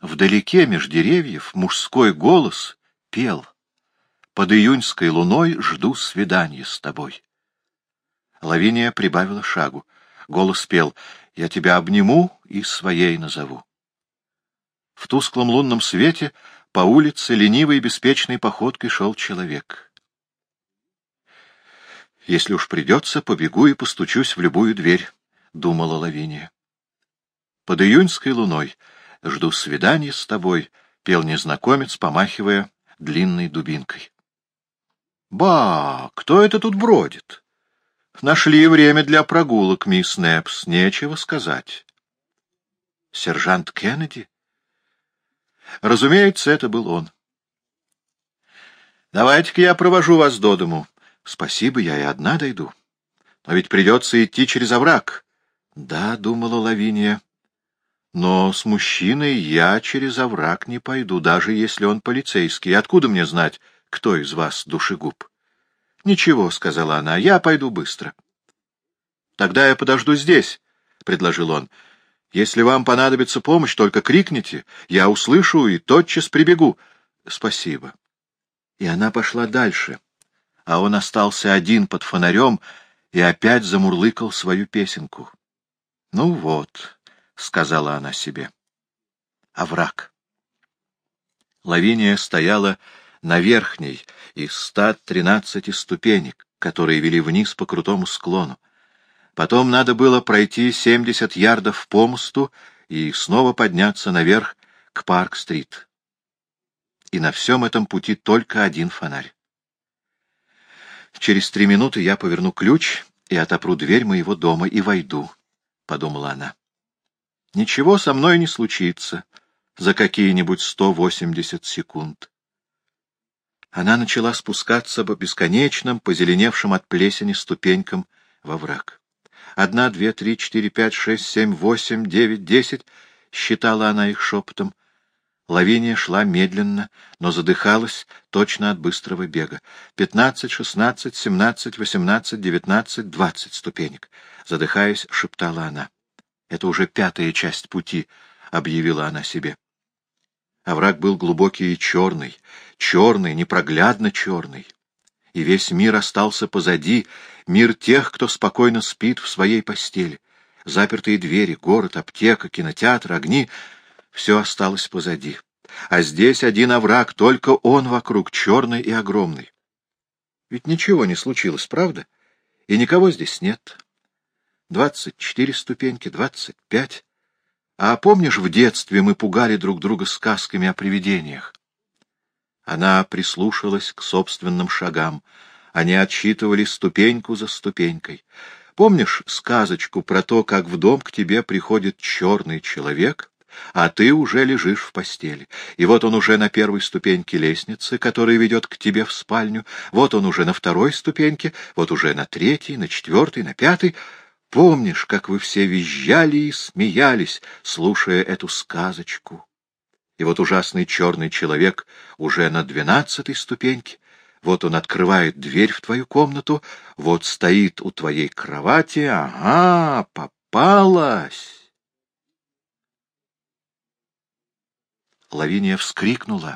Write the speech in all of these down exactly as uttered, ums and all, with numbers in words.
вдалеке, меж деревьев, мужской голос пел: «Под июньской луной жду свидания с тобой». Лавиния прибавила шагу. Голос пел: «Я тебя обниму и своей назову». В тусклом лунном свете по улице ленивой и беспечной походкой шел человек. «Если уж придется, побегу и постучусь в любую дверь», — думала Лавиния. «Под июньской луной жду свидания с тобой», — пел незнакомец, помахивая длинной дубинкой. «Ба, кто это тут бродит? Нашли время для прогулок, мисс Непс, нечего сказать». «Сержант Кеннеди?» Разумеется, это был он. «Давайте-ка я провожу вас до дому». «Спасибо, я и одна дойду. Но ведь придется идти через овраг». «Да», — думала Лавиния, — «но с мужчиной я через овраг не пойду, даже если он полицейский. Откуда мне знать, кто из вас душегуб?» «Ничего», — сказала она, — «я пойду быстро». «Тогда я подожду здесь», — предложил он. «Если вам понадобится помощь, только крикните, я услышу и тотчас прибегу». «Спасибо». И она пошла дальше, а он остался один под фонарем и опять замурлыкал свою песенку. «Ну вот», — сказала она себе, — «овраг». Лавиния стояла на верхней из ста тринадцати ступенек, которые вели вниз по крутому склону. Потом надо было пройти семьдесят ярдов по мосту и снова подняться наверх к Парк-стрит. И на всем этом пути только один фонарь. «Через три минуты я поверну ключ и отопру дверь моего дома и войду», — подумала она. «Ничего со мной не случится за какие-нибудь сто восемьдесят секунд». Она начала спускаться по бесконечным, позеленевшим от плесени ступенькам во враг. «Одна, две, три, четыре, пять, шесть, семь, восемь, девять, десять», — считала она их шепотом. Лавиния шла медленно, но задыхалась точно от быстрого бега. «Пятнадцать, шестнадцать, семнадцать, восемнадцать, девятнадцать, двадцать ступенек», — задыхаясь, шептала она. «Это уже пятая часть пути», — объявила она себе. Овраг был глубокий и черный, черный, непроглядно черный. И весь мир остался позади, мир тех, кто спокойно спит в своей постели. Запертые двери, город, аптека, кинотеатр, огни — все осталось позади. А здесь один овраг, только он вокруг, черный и огромный. Ведь ничего не случилось, правда? И никого здесь нет. Двадцать четыре ступеньки, двадцать пять. А помнишь, в детстве мы пугали друг друга сказками о привидениях? Она прислушалась к собственным шагам. Они отсчитывали ступеньку за ступенькой. Помнишь сказочку про то, как в дом к тебе приходит черный человек, а ты уже лежишь в постели? И вот он уже на первой ступеньке лестницы, которая ведет к тебе в спальню, вот он уже на второй ступеньке, вот уже на третьей, на четвертой, на пятой. Помнишь, как вы все визжали и смеялись, слушая эту сказочку? И вот ужасный черный человек уже на двенадцатой ступеньке, вот он открывает дверь в твою комнату, вот стоит у твоей кровати, ага, попалась. Лавиния вскрикнула.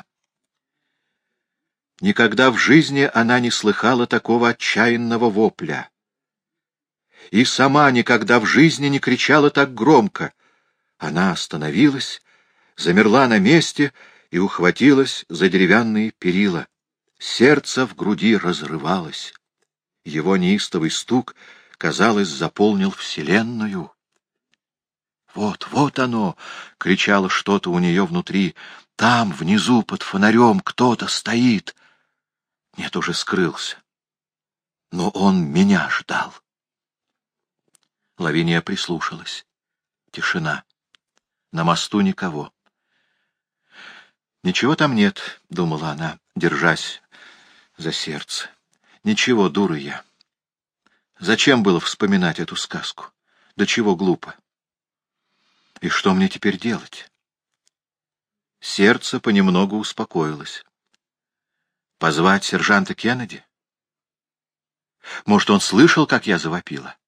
Никогда в жизни она не слыхала такого отчаянного вопля. И сама никогда в жизни не кричала так громко. Она остановилась, замерла на месте и ухватилась за деревянные перила. Сердце в груди разрывалось. Его неистовый стук, казалось, заполнил вселенную. «Вот, вот оно!» — кричало что-то у нее внутри. «Там, внизу, под фонарем, кто-то стоит!» Нет, уже скрылся. Но он меня ждал. Лавиния прислушалась. Тишина. На мосту никого. «Ничего там нет», — думала она, держась за сердце. «Ничего, дура я. Зачем было вспоминать эту сказку? До чего глупо. И что мне теперь делать?» Сердце понемногу успокоилось. Позвать сержанта Кеннеди? Может, он слышал, как я завопила?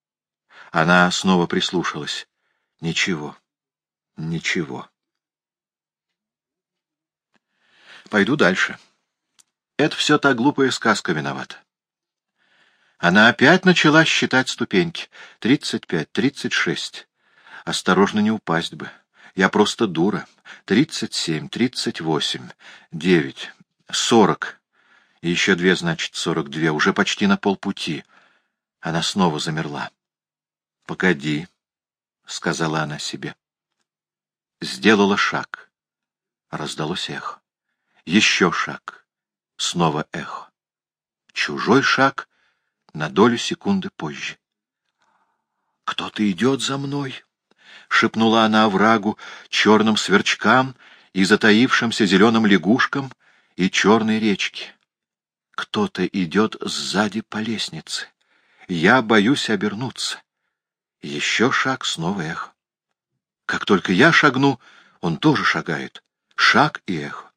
Она снова прислушалась. Ничего, ничего. Пойду дальше. Это все та глупая сказка виновата. Она опять начала считать ступеньки. Тридцать пять, тридцать шесть. Осторожно, не упасть бы. Я просто дура. Тридцать семь, тридцать восемь, девять, сорок. И еще две, значит, сорок две. Уже почти на полпути. Она снова замерла. «Погоди», — сказала она себе. Сделала шаг. Раздалось эхо. Еще шаг. Снова эхо. Чужой шаг на долю секунды позже. «Кто-то идет за мной», — шепнула она оврагу, черным сверчкам и затаившимся зеленым лягушкам и черной речке. «Кто-то идет сзади по лестнице. Я боюсь обернуться». Еще шаг, снова эхо. Как только я шагну, он тоже шагает. Шаг и эхо.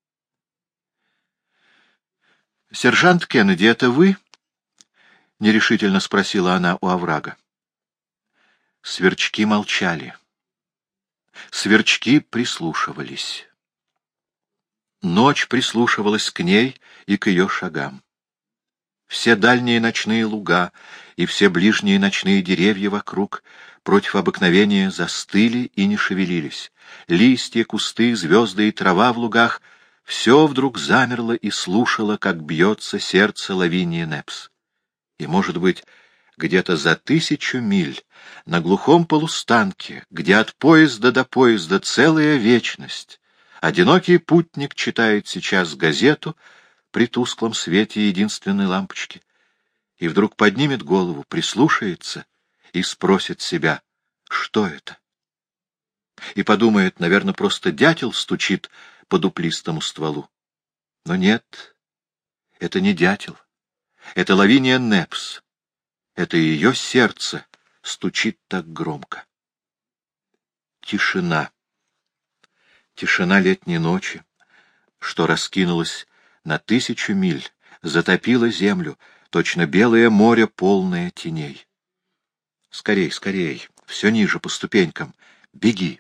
«Сержант Кеннеди, это вы?» — нерешительно спросила она у оврага. Сверчки молчали. Сверчки прислушивались. Ночь прислушивалась к ней и к ее шагам. Все дальние ночные луга и все ближние ночные деревья вокруг против обыкновения застыли и не шевелились. Листья, кусты, звезды и трава в лугах — все вдруг замерло и слушало, как бьется сердце Лавинии Непс. И, может быть, где-то за тысячу миль, на глухом полустанке, где от поезда до поезда целая вечность, одинокий путник читает сейчас газету при тусклом свете единственной лампочки, и вдруг поднимет голову, прислушается и спросит себя, что это? И подумает, наверное, просто дятел стучит по дуплистому стволу. Но нет, это не дятел, это Лавиния Непс, это ее сердце стучит так громко. Тишина, тишина летней ночи, что раскинулась на тысячу миль, затопила землю, точно белое море, полное теней. Скорей, скорей, все ниже по ступенькам, беги.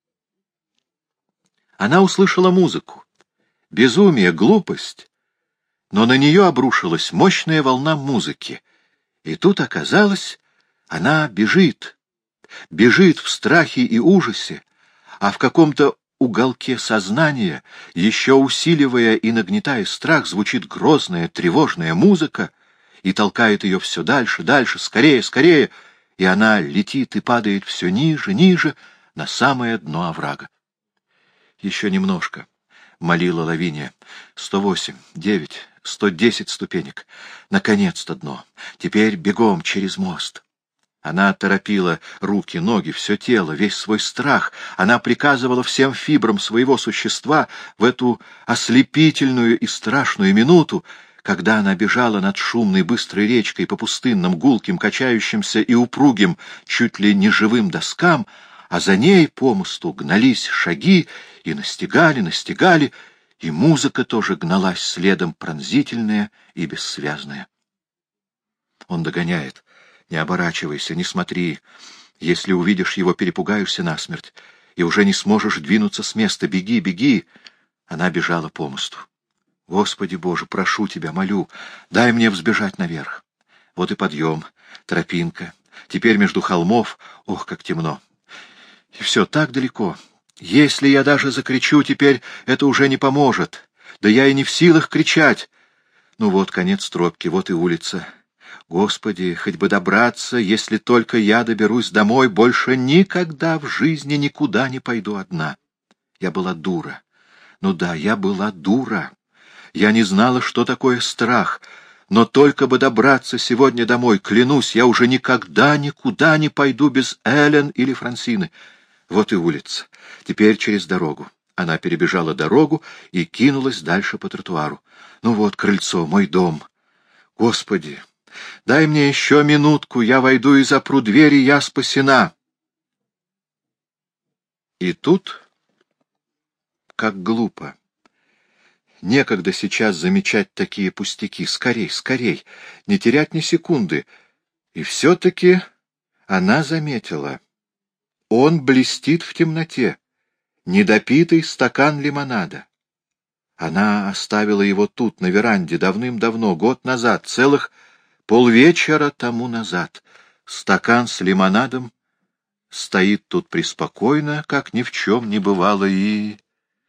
Она услышала музыку. Безумие, глупость. Но на нее обрушилась мощная волна музыки. И тут оказалось, она бежит. Бежит в страхе и ужасе, а в каком-то уголке сознания, еще усиливая и нагнетая страх, звучит грозная, тревожная музыка и толкает ее все дальше, дальше, скорее, скорее, и она летит и падает все ниже, ниже, на самое дно оврага. «Еще немножко», — молила Лавиния. «Сто восемь, девять, сто десять ступенек. Наконец-то дно. Теперь бегом через мост». Она торопила руки, ноги, все тело, весь свой страх. Она приказывала всем фибрам своего существа в эту ослепительную и страшную минуту, когда она бежала над шумной быстрой речкой по пустынным, гулким, качающимся и упругим, чуть ли не живым доскам, а за ней по мосту гнались шаги и настигали, настигали, и музыка тоже гналась следом, пронзительная и бессвязная. Он догоняет. Не оборачивайся, не смотри. Если увидишь его, перепугаешься насмерть, и уже не сможешь двинуться с места. Беги, беги. Она бежала по мосту. Господи Боже, прошу тебя, молю, дай мне взбежать наверх. Вот и подъем, тропинка. Теперь между холмов, ох, как темно. И все так далеко. Если я даже закричу теперь, это уже не поможет. Да я и не в силах кричать. Ну вот конец тропки, вот и улица. Господи, хоть бы добраться, если только я доберусь домой, больше никогда в жизни никуда не пойду одна. Я была дура. Ну да, я была дура. Я не знала, что такое страх, но только бы добраться сегодня домой, клянусь, я уже никогда никуда не пойду без Эллен или Франсины. Вот и улица. Теперь через дорогу. Она перебежала дорогу и кинулась дальше по тротуару. Ну вот, крыльцо, мой дом. Господи! Дай мне еще минутку, я войду и запру двери, я спасена. И тут, как глупо, некогда сейчас замечать такие пустяки. Скорей, скорей, не терять ни секунды. И все-таки она заметила. Он блестит в темноте, недопитый стакан лимонада. Она оставила его тут, на веранде, давным-давно, год назад, целых полвечера тому назад. Стакан с лимонадом стоит тут преспокойно, как ни в чем не бывало, и...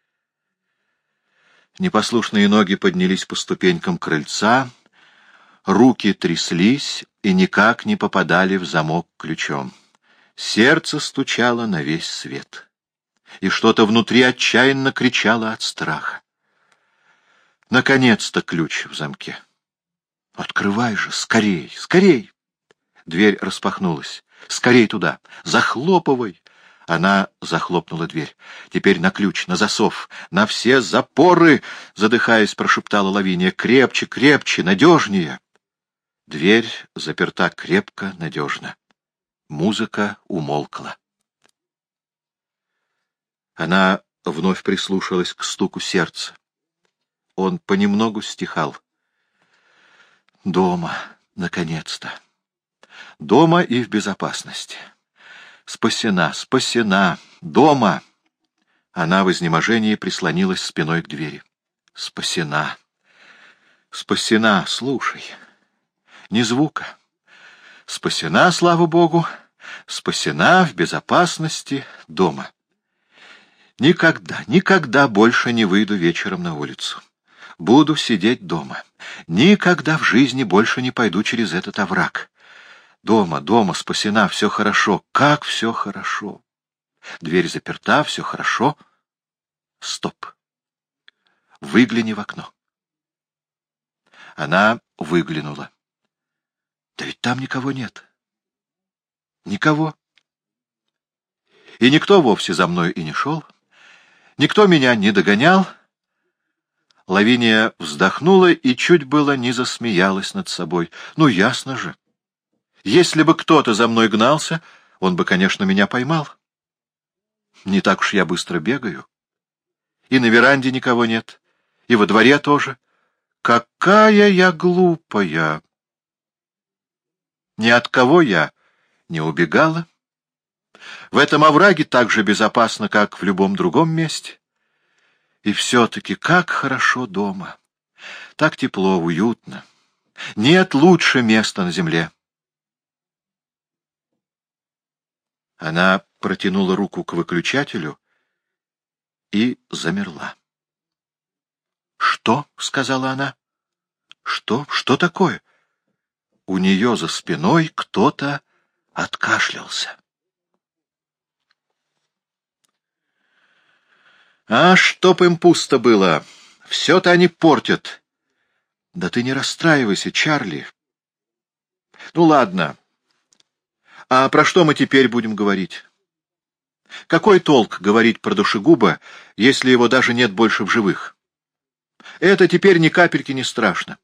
Непослушные ноги поднялись по ступенькам крыльца, руки тряслись и никак не попадали в замок ключом. Сердце стучало на весь свет, и что-то внутри отчаянно кричало от страха. Наконец-то ключ в замке. «Открывай же! Скорей! Скорей!» Дверь распахнулась. «Скорей туда! Захлопывай!» Она захлопнула дверь. «Теперь на ключ, на засов, на все запоры!» — задыхаясь, прошептала Лавиния. «Крепче, крепче, надежнее!» Дверь заперта крепко, надежно. Музыка умолкла. Она вновь прислушалась к стуку сердца. Он понемногу стихал. Дома, наконец-то. Дома и в безопасности. Спасена, спасена. Дома. Она в изнеможении прислонилась спиной к двери. Спасена. Спасена, слушай. Ни звука. Спасена, слава Богу. Спасена в безопасности дома. Никогда, никогда больше не выйду вечером на улицу. Буду сидеть дома. Никогда в жизни больше не пойду через этот овраг. Дома, дома, спасена, все хорошо. Как все хорошо. Дверь заперта, все хорошо. Стоп. Выгляни в окно. Она выглянула. Да ведь там никого нет. Никого. И никто вовсе за мной и не шел. Никто меня не догонял. Лавиния вздохнула и чуть было не засмеялась над собой. Ну, ясно же. Если бы кто-то за мной гнался, он бы, конечно, меня поймал. Не так уж я быстро бегаю. И на веранде никого нет, и во дворе тоже. Какая я глупая! Ни от кого я не убегала. В этом овраге так же безопасно, как в любом другом месте. И все-таки как хорошо дома. Так тепло, уютно. Нет лучше места на земле. Она протянула руку к выключателю и замерла. «Что?» — сказала она. «Что? Что такое?» У нее за спиной кто-то откашлялся. А чтоб им пусто было! Все-то они портят. Да ты не расстраивайся, Чарли. Ну, ладно. А про что мы теперь будем говорить? Какой толк говорить про душегуба, если его даже нет больше в живых? Это теперь ни капельки не страшно.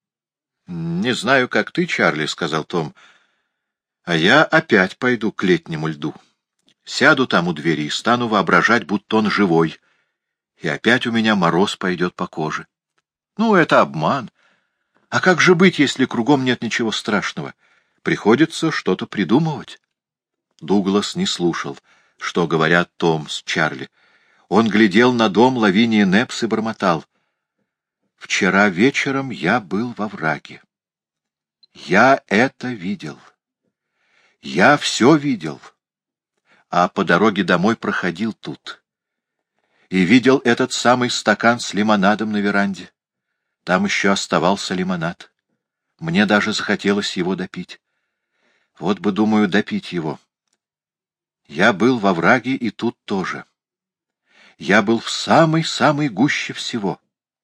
Не знаю, как ты, Чарли, — сказал Том, — а я опять пойду к летнему льду. Сяду там у двери и стану воображать, будто он живой. И опять у меня мороз пойдет по коже. Ну, это обман. А как же быть, если кругом нет ничего страшного? Приходится что-то придумывать. Дуглас не слушал, что говорят Том с Чарли. Он глядел на дом Лавинии Непс и бормотал. Вчера вечером я был во враге. Я это видел. Я все видел. А по дороге домой проходил тут. И видел этот самый стакан с лимонадом на веранде. Там еще оставался лимонад. Мне даже захотелось его допить. Вот бы, думаю, допить его. Я был во враге и тут тоже. Я был в самой-самой гуще всего.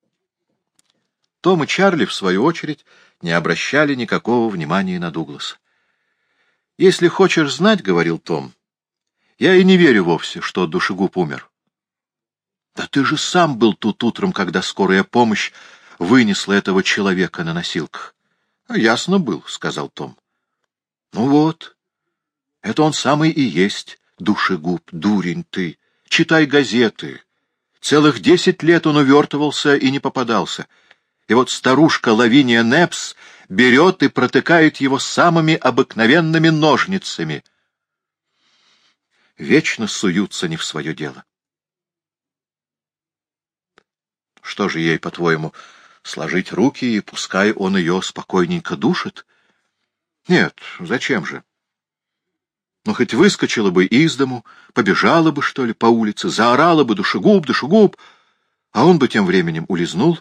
Том и Чарли, в свою очередь, не обращали никакого внимания на Дугласа. «Если хочешь знать, — говорил Том, — я и не верю вовсе, что душегуб умер. Да ты же сам был тут утром, когда скорая помощь вынесла этого человека на носилках. — Ясно был, — сказал Том. — Ну вот, это он самый и есть душегуб, дурень ты. Читай газеты. Целых десять лет он увертывался и не попадался. И вот старушка Лавиния Непс берет и протыкает его самыми обыкновенными ножницами. Вечно суются не в свое дело. Что же ей, по-твоему, сложить руки, и пускай он ее спокойненько душит? Нет, зачем же? Ну, хоть выскочила бы из дому, побежала бы, что ли, по улице, заорала бы: «Душегуб, душегуб!» А он бы тем временем улизнул.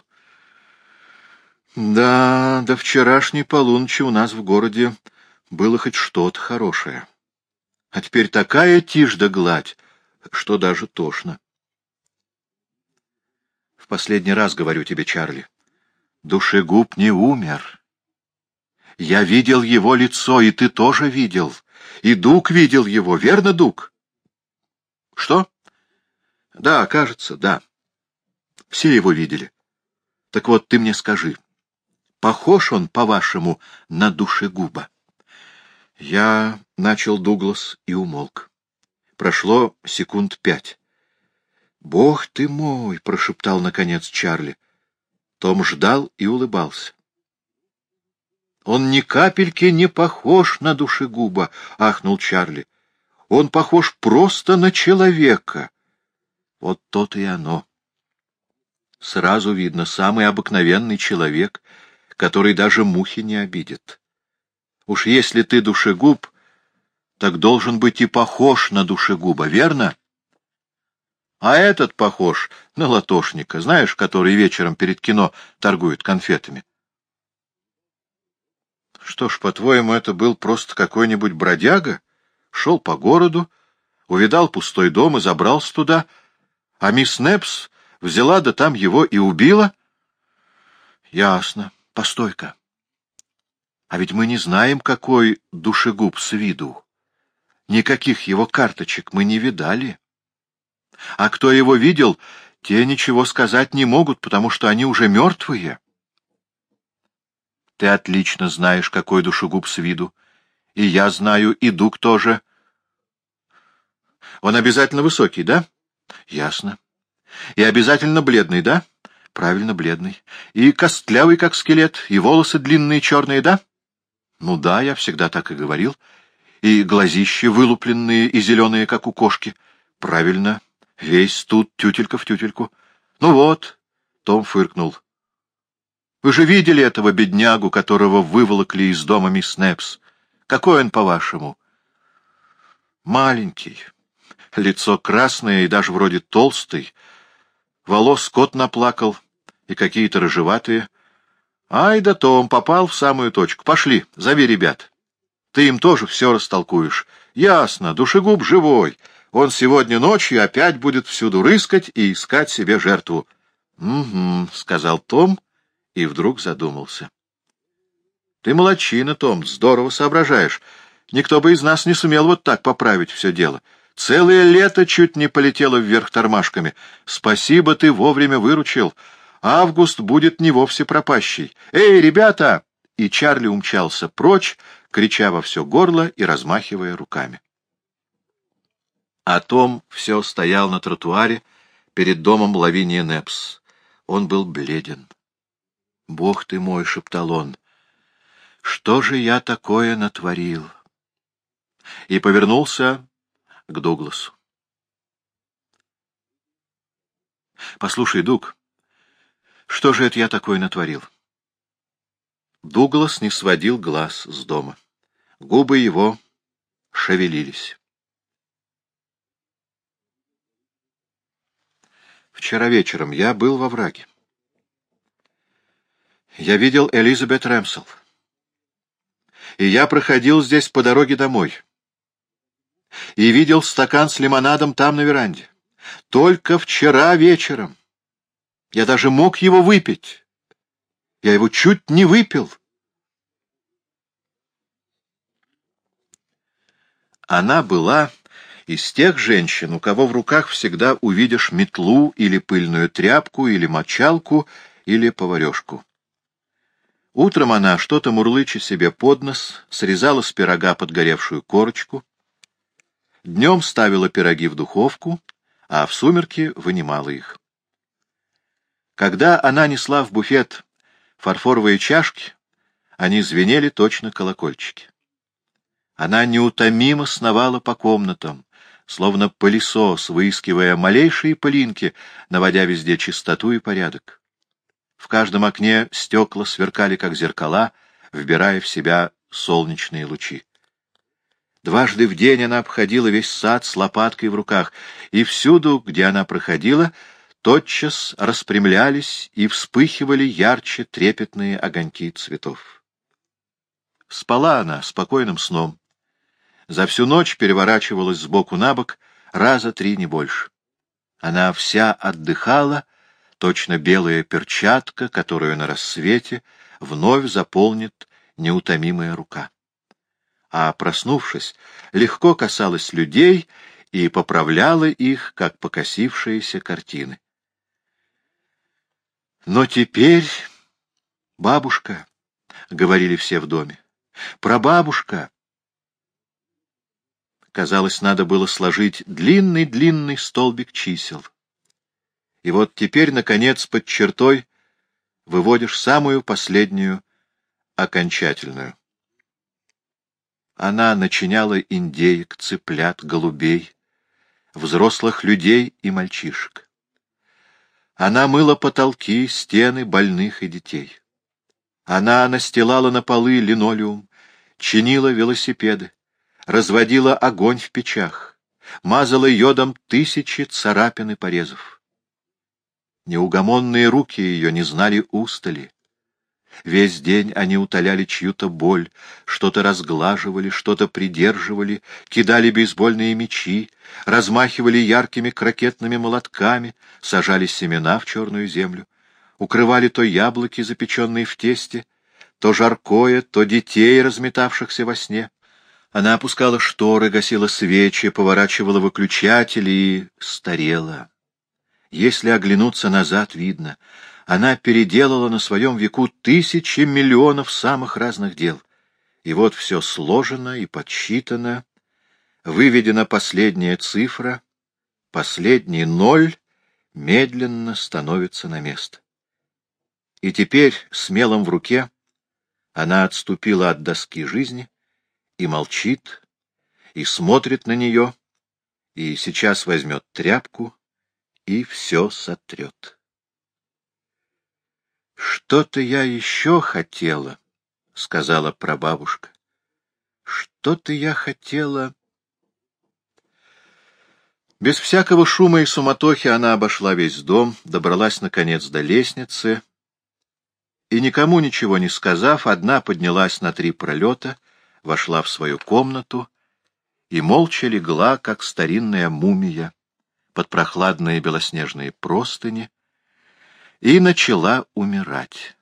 Да, до вчерашней полуночи у нас в городе было хоть что-то хорошее. А теперь такая тишь да гладь, что даже тошно. В последний раз говорю тебе, Чарли, душегуб не умер. Я видел его лицо, и ты тоже видел. И Дуг видел его, верно, Дуг? Что? Да, кажется, да. Все его видели. Так вот, ты мне скажи, похож он, по-вашему, на душегуба? Я начал Дуглас и умолк. Прошло секунд пять. «Бог ты мой!» — прошептал, наконец, Чарли. Том ждал и улыбался. «Он ни капельки не похож на душегуба!» — ахнул Чарли. «Он похож просто на человека!» Вот то-то и оно. Сразу видно, самый обыкновенный человек, который даже мухи не обидит. Уж если ты душегуб, так должен быть и похож на душегуба, верно? А этот похож на латошника, знаешь, который вечером перед кино торгует конфетами. Что ж, по-твоему, это был просто какой-нибудь бродяга? Шел по городу, увидал пустой дом и забрался туда, а мисс Непс взяла, да там его и убила? Ясно. Постой-ка. А ведь мы не знаем, какой душегуб с виду. Никаких его карточек мы не видали. А кто его видел, те ничего сказать не могут, потому что они уже мертвые. Ты отлично знаешь, какой душегуб с виду. И я знаю, и Дуг тоже. Он обязательно высокий, да? Ясно. И обязательно бледный, да? Правильно, бледный. И костлявый, как скелет, и волосы длинные черные, да? Ну да, я всегда так и говорил. И глазища вылупленные и зеленые, как у кошки. Правильно. Весь тут тютелька в тютельку. Ну вот, Том фыркнул. Вы же видели этого беднягу, которого выволокли из дома мисс Непс? Какой он, по-вашему? Маленький. Лицо красное и даже вроде толстый. Волос кот наплакал и какие-то рыжеватые. Ай да Том, попал в самую точку. Пошли, зови ребят. Ты им тоже все растолкуешь. Ясно, душегуб живой. Он сегодня ночью опять будет всюду рыскать и искать себе жертву. — Угу, — сказал Том и вдруг задумался. — Ты молодчина, Том, здорово соображаешь. Никто бы из нас не сумел вот так поправить все дело. Целое лето чуть не полетело вверх тормашками. Спасибо, ты вовремя выручил. Август будет не вовсе пропащий. Эй, ребята! И Чарли умчался прочь, крича во все горло и размахивая руками. А Том все стоял на тротуаре перед домом Лавиния Непс. Он был бледен. «Бог ты мой!» — шептал он. «Что же я такое натворил?» И повернулся к Дугласу. «Послушай, Дуг, что же это я такое натворил?» Дуглас не сводил глаз с дома. Губы его шевелились. Вчера вечером я был во враге. Я видел Элизабет Рэмсел. И я проходил здесь по дороге домой. И видел стакан с лимонадом там на веранде. Только вчера вечером. Я даже мог его выпить. Я его чуть не выпил. Она была из тех женщин, у кого в руках всегда увидишь метлу или пыльную тряпку, или мочалку, или поварешку. Утром она, что-то мурлыча себе под нос, срезала с пирога подгоревшую корочку, днем ставила пироги в духовку, а в сумерки вынимала их. Когда она несла в буфет фарфоровые чашки, они звенели точно колокольчики. Она неутомимо сновала по комнатам, словно пылесос, выискивая малейшие пылинки, наводя везде чистоту и порядок. В каждом окне стекла сверкали, как зеркала, вбирая в себя солнечные лучи. Дважды в день она обходила весь сад с лопаткой в руках, и всюду, где она проходила, тотчас распрямлялись и вспыхивали ярче трепетные огоньки цветов. Спала она спокойным сном. За всю ночь переворачивалась с боку на бок раза три, не больше. Она вся отдыхала, точно белая перчатка, которую на рассвете вновь заполнит неутомимая рука. А, проснувшись, легко касалась людей и поправляла их, как покосившиеся картины. Но теперь, бабушка, — говорили все в доме, — прабабушка. Казалось, надо было сложить длинный-длинный столбик чисел. И вот теперь, наконец, под чертой выводишь самую последнюю, окончательную. Она начиняла индеек, цыплят, голубей, взрослых людей и мальчишек. Она мыла потолки, стены больных и детей. Она настилала на полы линолеум, чинила велосипеды, разводила огонь в печах, мазала йодом тысячи царапин и порезов. Неугомонные руки ее не знали устали. Весь день они утоляли чью-то боль, что-то разглаживали, что-то придерживали, кидали бейсбольные мячи, размахивали яркими крокетными молотками, сажали семена в черную землю, укрывали то яблоки, запеченные в тесте, то жаркое, то детей, разметавшихся во сне. Она опускала шторы, гасила свечи, поворачивала выключатели и старела. Если оглянуться назад, видно, она переделала на своем веку тысячи миллионов самых разных дел. И вот все сложено и подсчитано, выведена последняя цифра, последний ноль медленно становится на место. И теперь, с мелом в руке, она отступила от доски жизни и молчит, и смотрит на нее, и сейчас возьмет тряпку и все сотрет. «Что-то я еще хотела», — сказала прабабушка. «Что-то я хотела...» Без всякого шума и суматохи она обошла весь дом, добралась, наконец, до лестницы, и, никому ничего не сказав, одна поднялась на три пролета, вошла в свою комнату и молча легла, как старинная мумия, под прохладные белоснежные простыни, и начала умирать.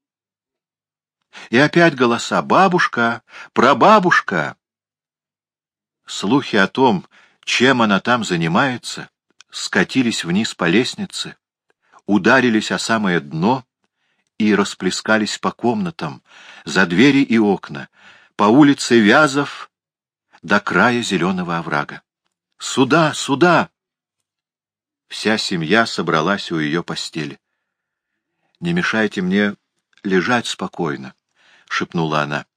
И опять голоса: «Бабушка! Прабабушка!» Слухи о том, чем она там занимается, скатились вниз по лестнице, ударились о самое дно и расплескались по комнатам, за двери и окна, по улице Вязов до края зеленого оврага. «Сюда! Сюда!» Вся семья собралась у ее постели. «Не мешайте мне лежать спокойно», — шепнула она.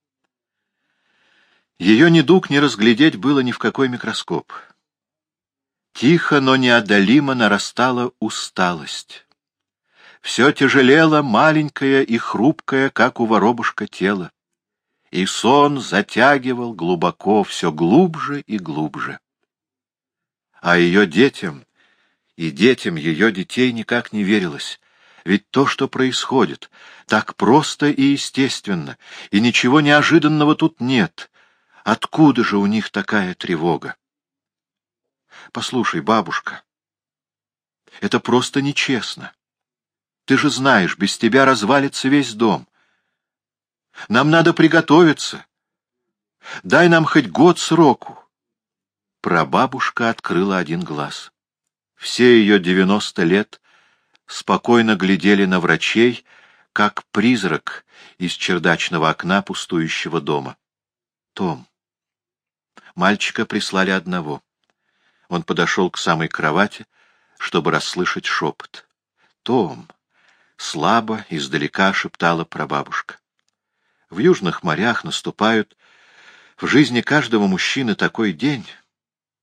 Ее недуг не разглядеть было ни в какой микроскоп. Тихо, но неодолимо нарастала усталость. Все тяжелело маленькое и хрупкое, как у воробушка, тело. И сон затягивал глубоко, все глубже и глубже. А ее детям и детям ее детей никак не верилось. Ведь то, что происходит, так просто и естественно, и ничего неожиданного тут нет. Откуда же у них такая тревога? Послушай, бабушка, это просто нечестно. Ты же знаешь, без тебя развалится весь дом. Нам надо приготовиться. Дай нам хоть год сроку. Прабабушка открыла один глаз. Все ее девяносто лет спокойно глядели на врачей, как призрак из чердачного окна пустующего дома. Том. Мальчика прислали одного. Он подошел к самой кровати, чтобы расслышать шепот. «Том!» — слабо, издалека шептала прабабушка. В южных морях наступают в жизни каждого мужчины такой день,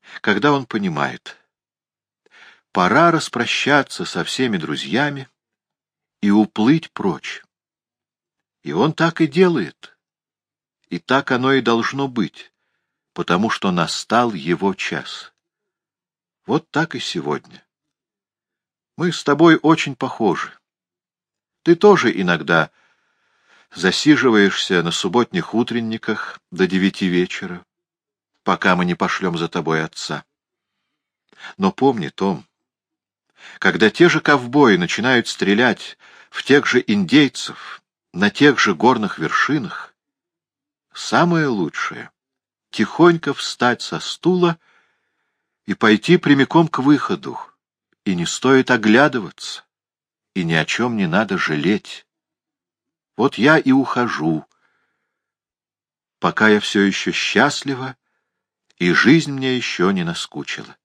когда он понимает: пора распрощаться со всеми друзьями и уплыть прочь. И он так и делает. И так оно и должно быть, потому что настал его час. Вот так и сегодня. Мы с тобой очень похожи. Ты тоже иногда засиживаешься на субботних утренниках до девяти вечера, пока мы не пошлем за тобой отца. Но помни, Том, когда те же ковбои начинают стрелять в тех же индейцев на тех же горных вершинах, самое лучшее — тихонько встать со стула и пойти прямиком к выходу, и не стоит оглядываться, и ни о чем не надо жалеть. Вот я и ухожу, пока я все еще счастлива, и жизнь мне еще не наскучила.